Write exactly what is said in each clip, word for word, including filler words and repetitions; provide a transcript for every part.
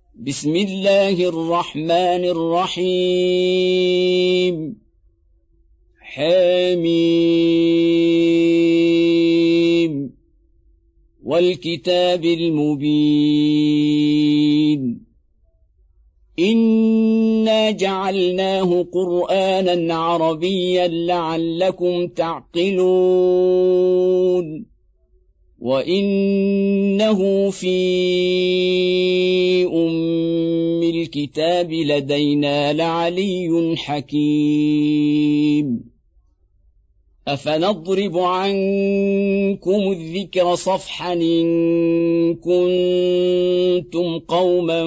بسم الله الرحمن الرحيم حميم والكتاب المبين إنا جعلناه قرآنا عربيا لعلكم تعقلون وإنه في أم الكتاب لدينا لعلي حكيم أفنضرب عنكم الذكر صفحا إن كنتم قوما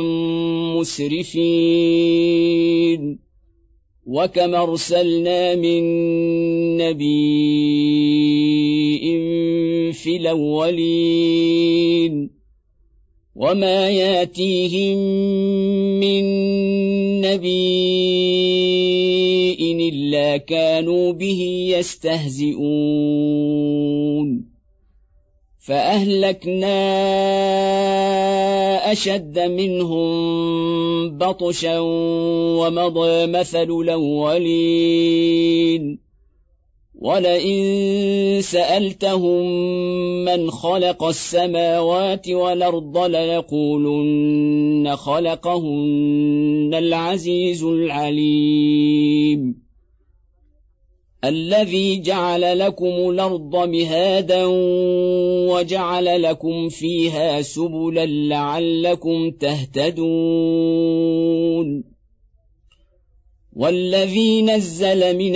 مسرفين وكم أرسلنا من نبي في الأولين وما ياتيهم من نبي إلا كانوا به يستهزئون فأهلكنا أشد منهم بطشا ومضى مثل الأولين ولئن سألتهم من خلق السماوات والأرض ليقولن خلقهن العزيز العليم الذي جعل لكم الأرض مهادا وجعل لكم فيها سبلا لعلكم تهتدون والذي نزل من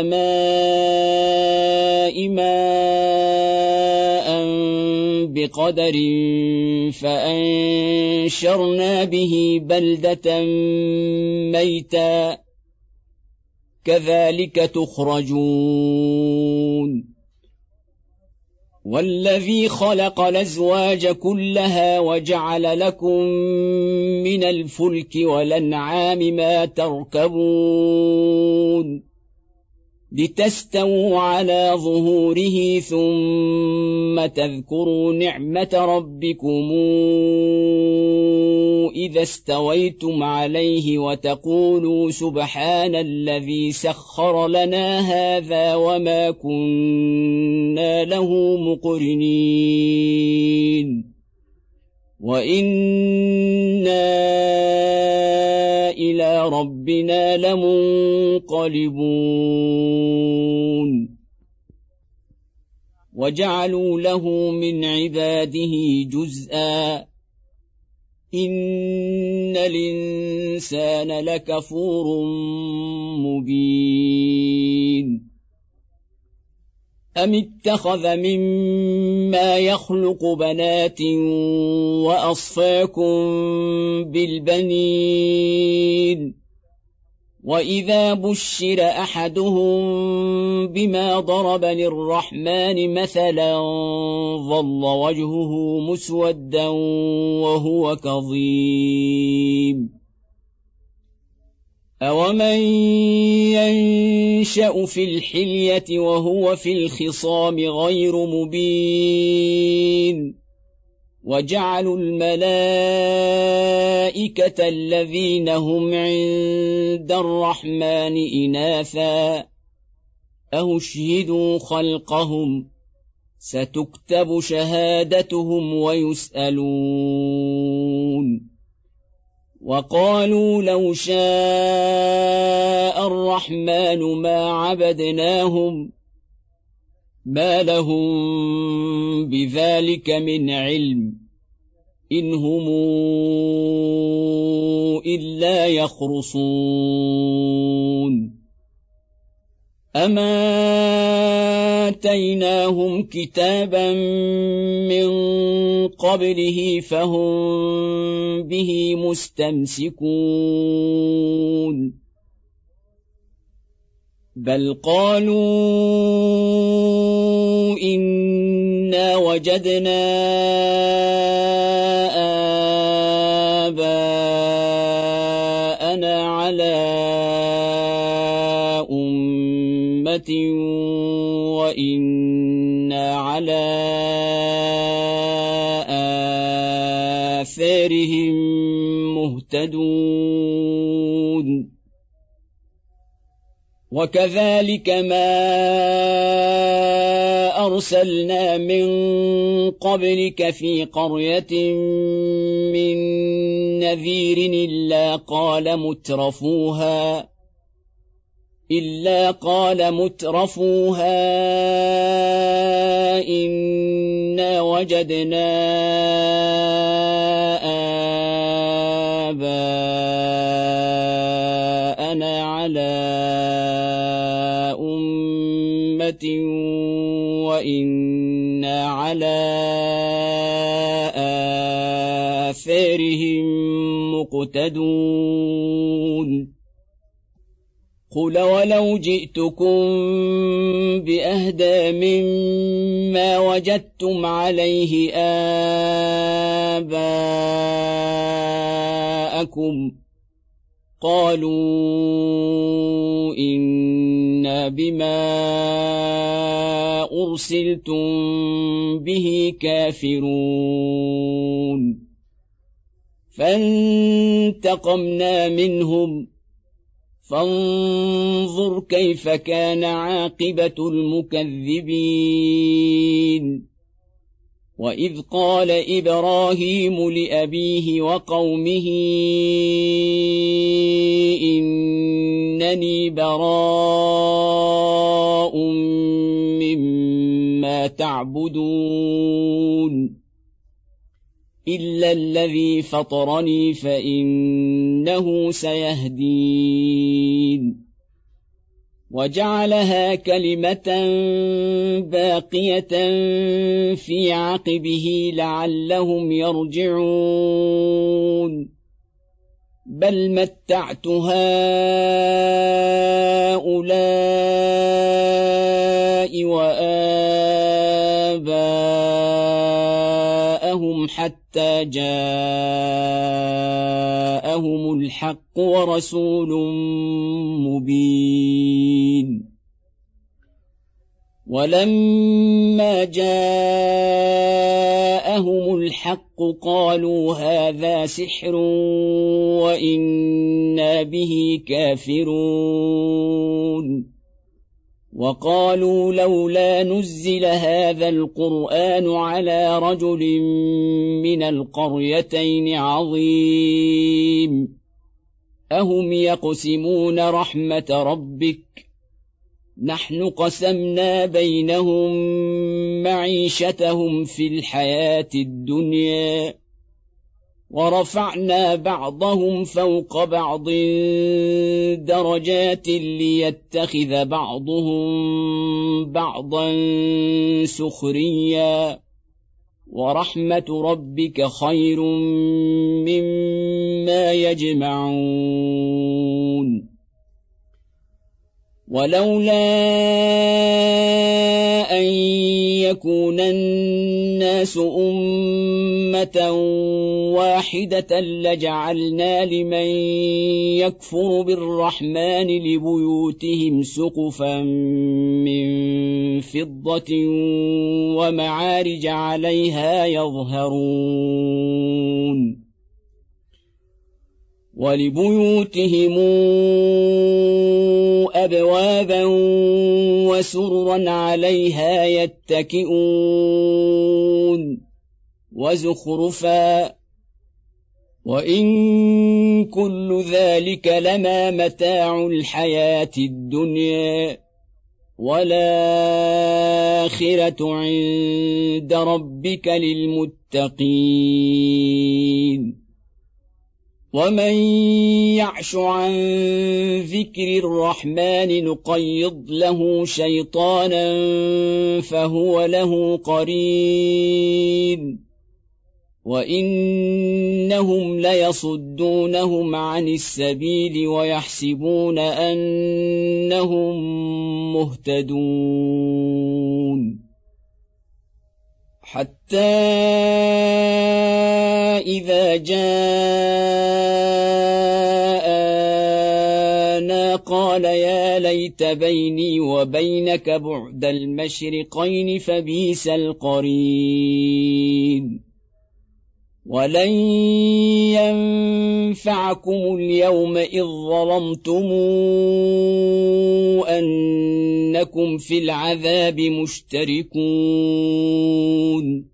السماء ماء بقدر فأنشرنا به بلدة ميتا كذلك تخرجون والذي خلق الأزواج كلها وجعل لكم من الفلك والأنعام ما تركبون لتستووا على ظهوره ثم تذكروا نعمة ربكم إذا استويتم عليه وتقولوا سبحان الذي سخر لنا هذا وما كنا له مقرنين وإنا إلى ربنا لمنقلبون وجعلوا له من عباده جزءا إن الإنسان لكفور مبين أم اتخذ مما يخلق بنات وأصفاكم بالبنين وإذا بشر أحدهم بما ضرب للرحمن مثلا ظل وجهه مسودا وهو كظيم أومن ينشأ في الحلية وهو في الخصام غير مبين وجعلوا الملائكة الذين هم عند الرحمن إناثا أشهدوا خلقهم ستكتب شهادتهم ويسألون وقالوا لو شاء الرحمن ما عبدناهم ما لهم بذلك من علم إن هم إلا يخرصون أما آتيناهم كتابا من قبله فهم به مستمسكون بل قالوا إنا وجدنا آباءنا على أمة وإنا على آثارهم مهتدون وكذلك ما أرسلنا من قبلك في قرية من نذير إلا قال مترفوها إلا قال مترفوها إنا وجدنا آباءنا على أمة وإنا على آثارهم مقتدون قل ولو جئتكم بأهدى مما وجدتم عليه آباءكم قالوا إنا بما أرسلتم به كافرون فانتقمنا منهم فانظر كيف كان عاقبة المكذبين وإذ قال إبراهيم لأبيه وقومه إنني براء مما تعبدون إلا الذي فطرني فإنه سيهدين وجعلها كلمة باقية في عقبه لعلهم يرجعون بل متعت هؤلاء وآباءهم حتى جاءهم الحق ورسول مبين ولما جاءهم الحق قالوا هذا سحر وإنا به كافرون وقالوا لولا نزل هذا القرآن على رجل من القريتين عظيم أهم يقسمون رحمة ربك نحن قسمنا بينهم معيشتهم في الحياة الدنيا ورفعنا بعضهم فوق بعض درجات ليتخذ بعضهم بعضا سخريا ورحمة ربك خير مما يجمعون ولولا أن يكون الناس أمة واحدة لجعلنا لمن يكفر بالرحمن لبيوتهم سقفا من فضة ومعارج عليها يظهرون ولبيوتهم أبوابا وسررا عليها يتكئون وزخرفا وإن كل ذلك لما متاع الحياة الدنيا والآخرة عند ربك للمتقين ومن يعش عن ذكر الرحمن نقيض له شيطانا فهو له قرين وإنهم ليصدونهم عن السبيل ويحسبون أنهم مهتدون حتى إذا جاءنا قال يا ليت بيني وبينك بعد المشرقين فبئس القرين ولن ينفعكم اليوم إذ ظلمتم أنكم في العذاب مشتركون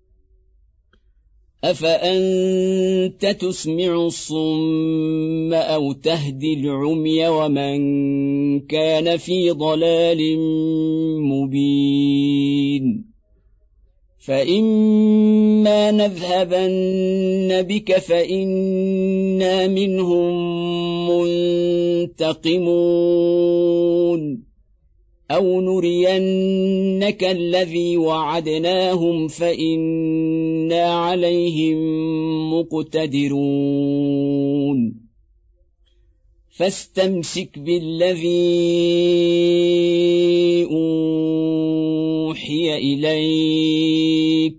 أفأنت تسمع الصم أو تهدي العمي ومن كان في ضلال مبين فإما نذهبن بك فإنا منهم منتقمون أو نرينك الذي وعدناهم فإنا عليهم مقتدرون فاستمسك بالذي أوحي إليك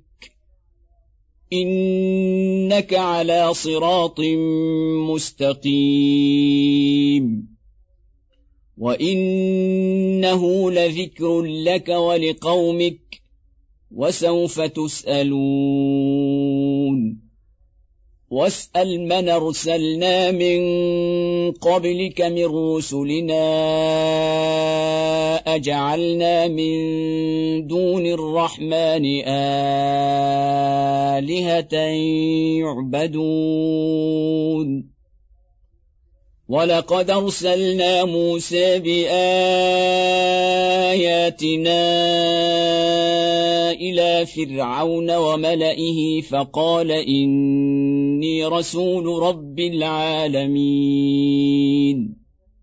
إنك على صراط مستقيم وإنه لذكر لك ولقومك وسوف تسألون واسأل من أرسلنا من قبلك من رسلنا أجعلنا من دون الرحمن آلهة يعبدون ولقد أرسلنا موسى بآياتنا إلى فرعون وملئه فقال إني رسول رب العالمين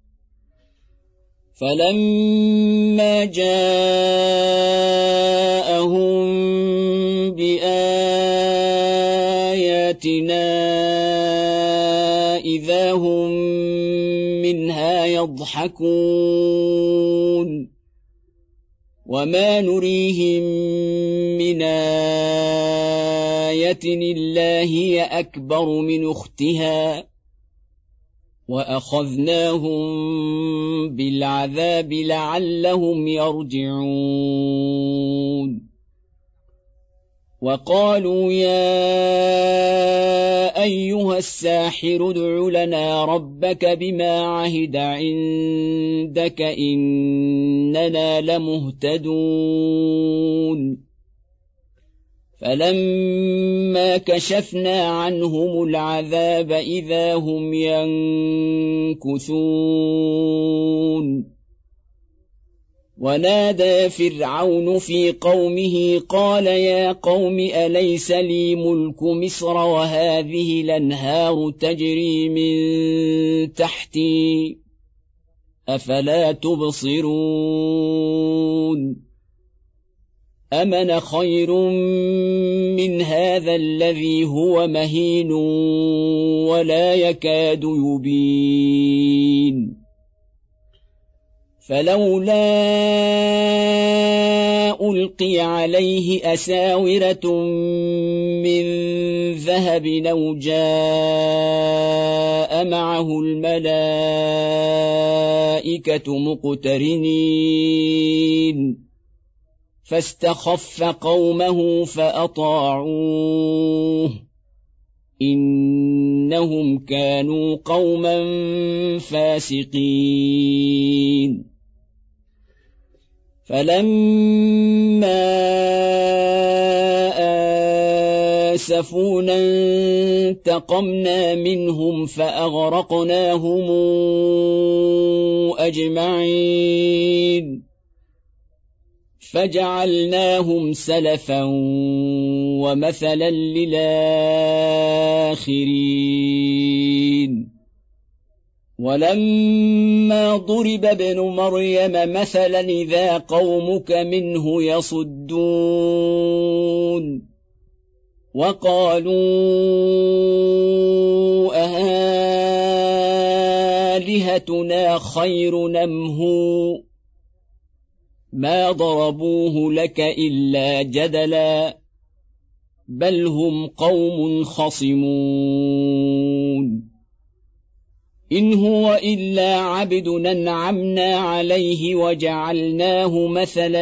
فلما جاءهم بآياتنا إذا هم منها يضحكون وما نريهم من آية إلا هي أكبر من أختها وأخذناهم بالعذاب لعلهم يرجعون وقالوا يا أيها الساحر ادع لنا ربك بما عهد عندك إننا لمهتدون فلما كشفنا عنهم العذاب إذا هم ينكثون ونادى فرعون في قومه قال يا قوم أليس لي ملك مصر وهذه الأنهار تجري من تحتي أفلا تبصرون أمن خير من هذا الذي هو مهين ولا يكاد يبين فلولا ألقي عليه أساورة من ذهب أو جاء معه الملائكة مقترنين فاستخف قومه فأطاعوه إنهم كانوا قوما فاسقين فلما آسفونا انتقمنا منهم فأغرقناهم أجمعين فجعلناهم سلفا ومثلا للآخرين ولما ضرب ابن مريم مثلا إذا قومك منه يصدون وقالوا أآلهتنا خير أم هو ما ضربوه لك إلا جدلا بل هم قوم خصمون إن هو إلا عبد أنعمنا عليه وجعلناه مثلا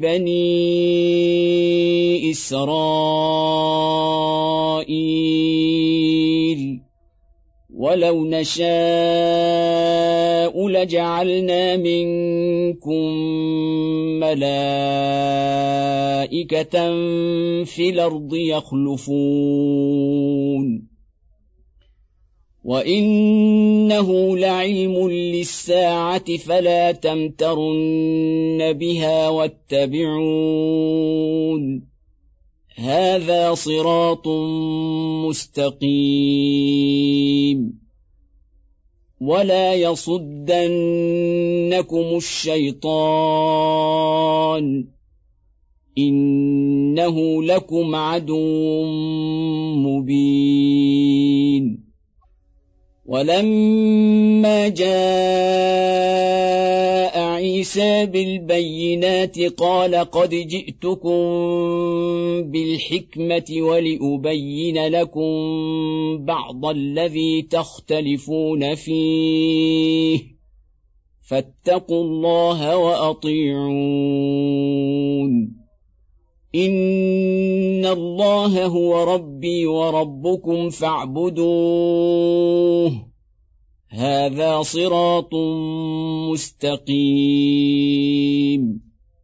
لبني إسرائيل ولو نشاء لجعلنا منكم ملائكة في الأرض يخلفون وإنه لعلم للساعة فلا تمترن بها واتبعون هذا صراط مستقيم ولا يصدنكم الشيطان إنه لكم عدو مبين ولما جاء عيسى بالبينات قال قد جئتكم بالحكمة ولأبين لكم بعض الذي تختلفون فيه فاتقوا الله وأطيعون إن الله هو ربي وربكم فاعبدوه هذا صراط مستقيم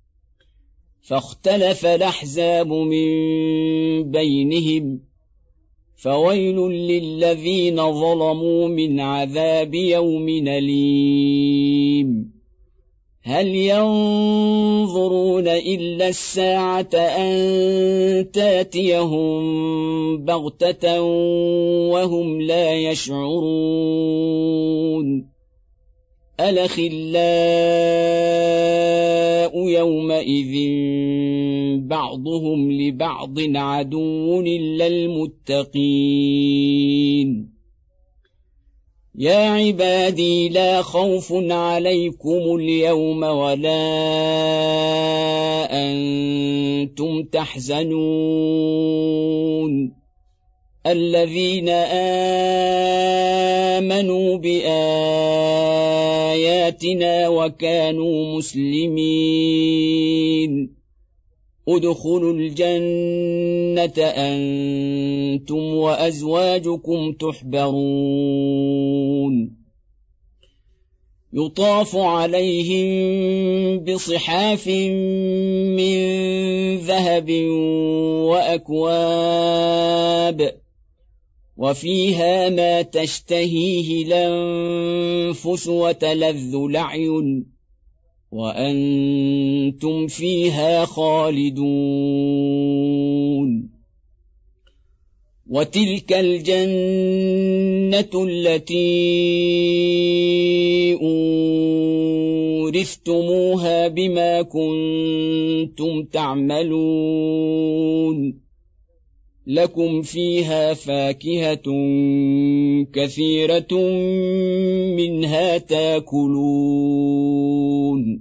فاختلف الأحزاب من بينهم فويل للذين ظلموا من عذاب يوم أليم هل ينظرون إلا الساعة أن تأتيهم بغتة وهم لا يشعرون الأخلاء يومئذ بعضهم لبعض عدو إلا المتقين يا عبادي لا خوف عليكم اليوم ولا أنتم تحزنون الذين آمنوا بآياتنا وكانوا مسلمين ادخلوا الجنة أنتم وأزواجكم تحبرون يطاف عليهم بصحاف من ذهب وأكواب وفيها ما تشتهيه الأنفس وتلذ الأعين وأنتم فيها خالدون وتلك الجنة التي أورثتموها بما كنتم تعملون لكم فيها فاكهة كثيرة منها تاكلون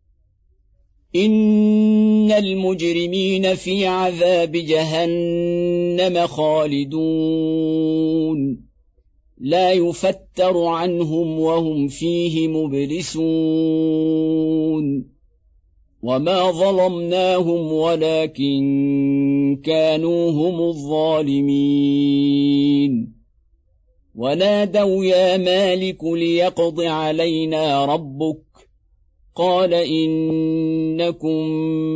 إن المجرمين في عذاب جهنم خالدون لا يفتر عنهم وهم فيه مبلسون وما ظلمناهم ولكن كانوا هم الظالمين ونادوا يا مالك ليقض علينا ربك قال إنكم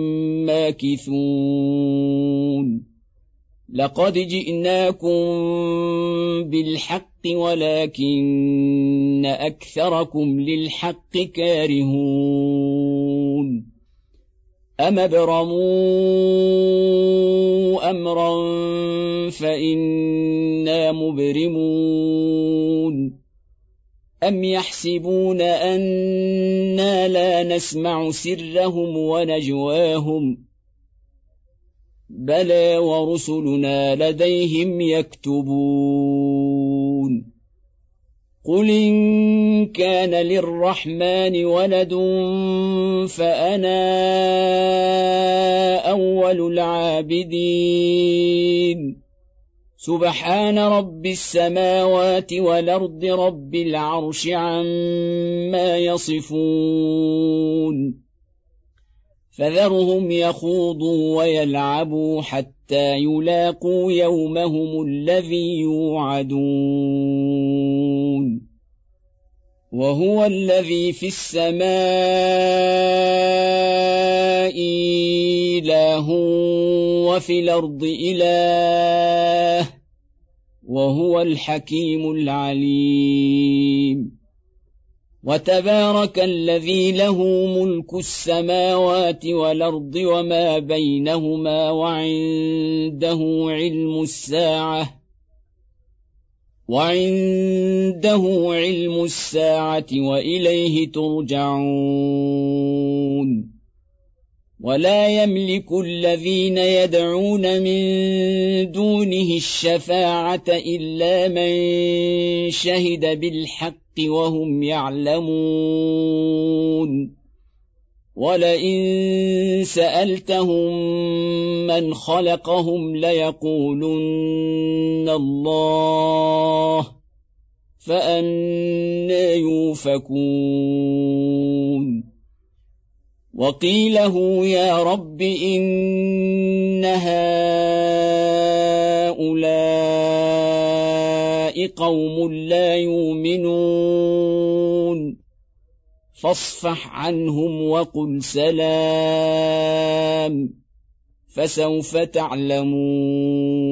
ماكثون لقد جئناكم بالحق ولكن أكثركم للحق كارهون أم ابرموا أمرا فإنا مبرمون أم يحسبون أنا لا نسمع سرهم ونجواهم بلى ورسلنا لديهم يكتبون قل إن كان للرحمن ولد فأنا أول العابدين سبحان رب السماوات والأرض رب العرش عما يصفون فذرهم يخوضوا ويلعبوا حتى يلاقوا يومهم الذي يوعدون وهو الذي في السماء إله وفي الأرض إله وهو الحكيم العليم وتبارك الذي له ملك السماوات والأرض وما بينهما وعنده علم الساعة وعنده علم الساعة وإليه ترجعون ولا يملك الذين يدعون من دونه الشفاعة إلا من شهد بالحق وهم يعلمون ولئن سألتهم من خلقهم ليقولن الله فأنى يؤفكون وقيله يا رب إن هؤلاء قوم لا يؤمنون فاصفح عنهم وقل سلام فسوف تعلمون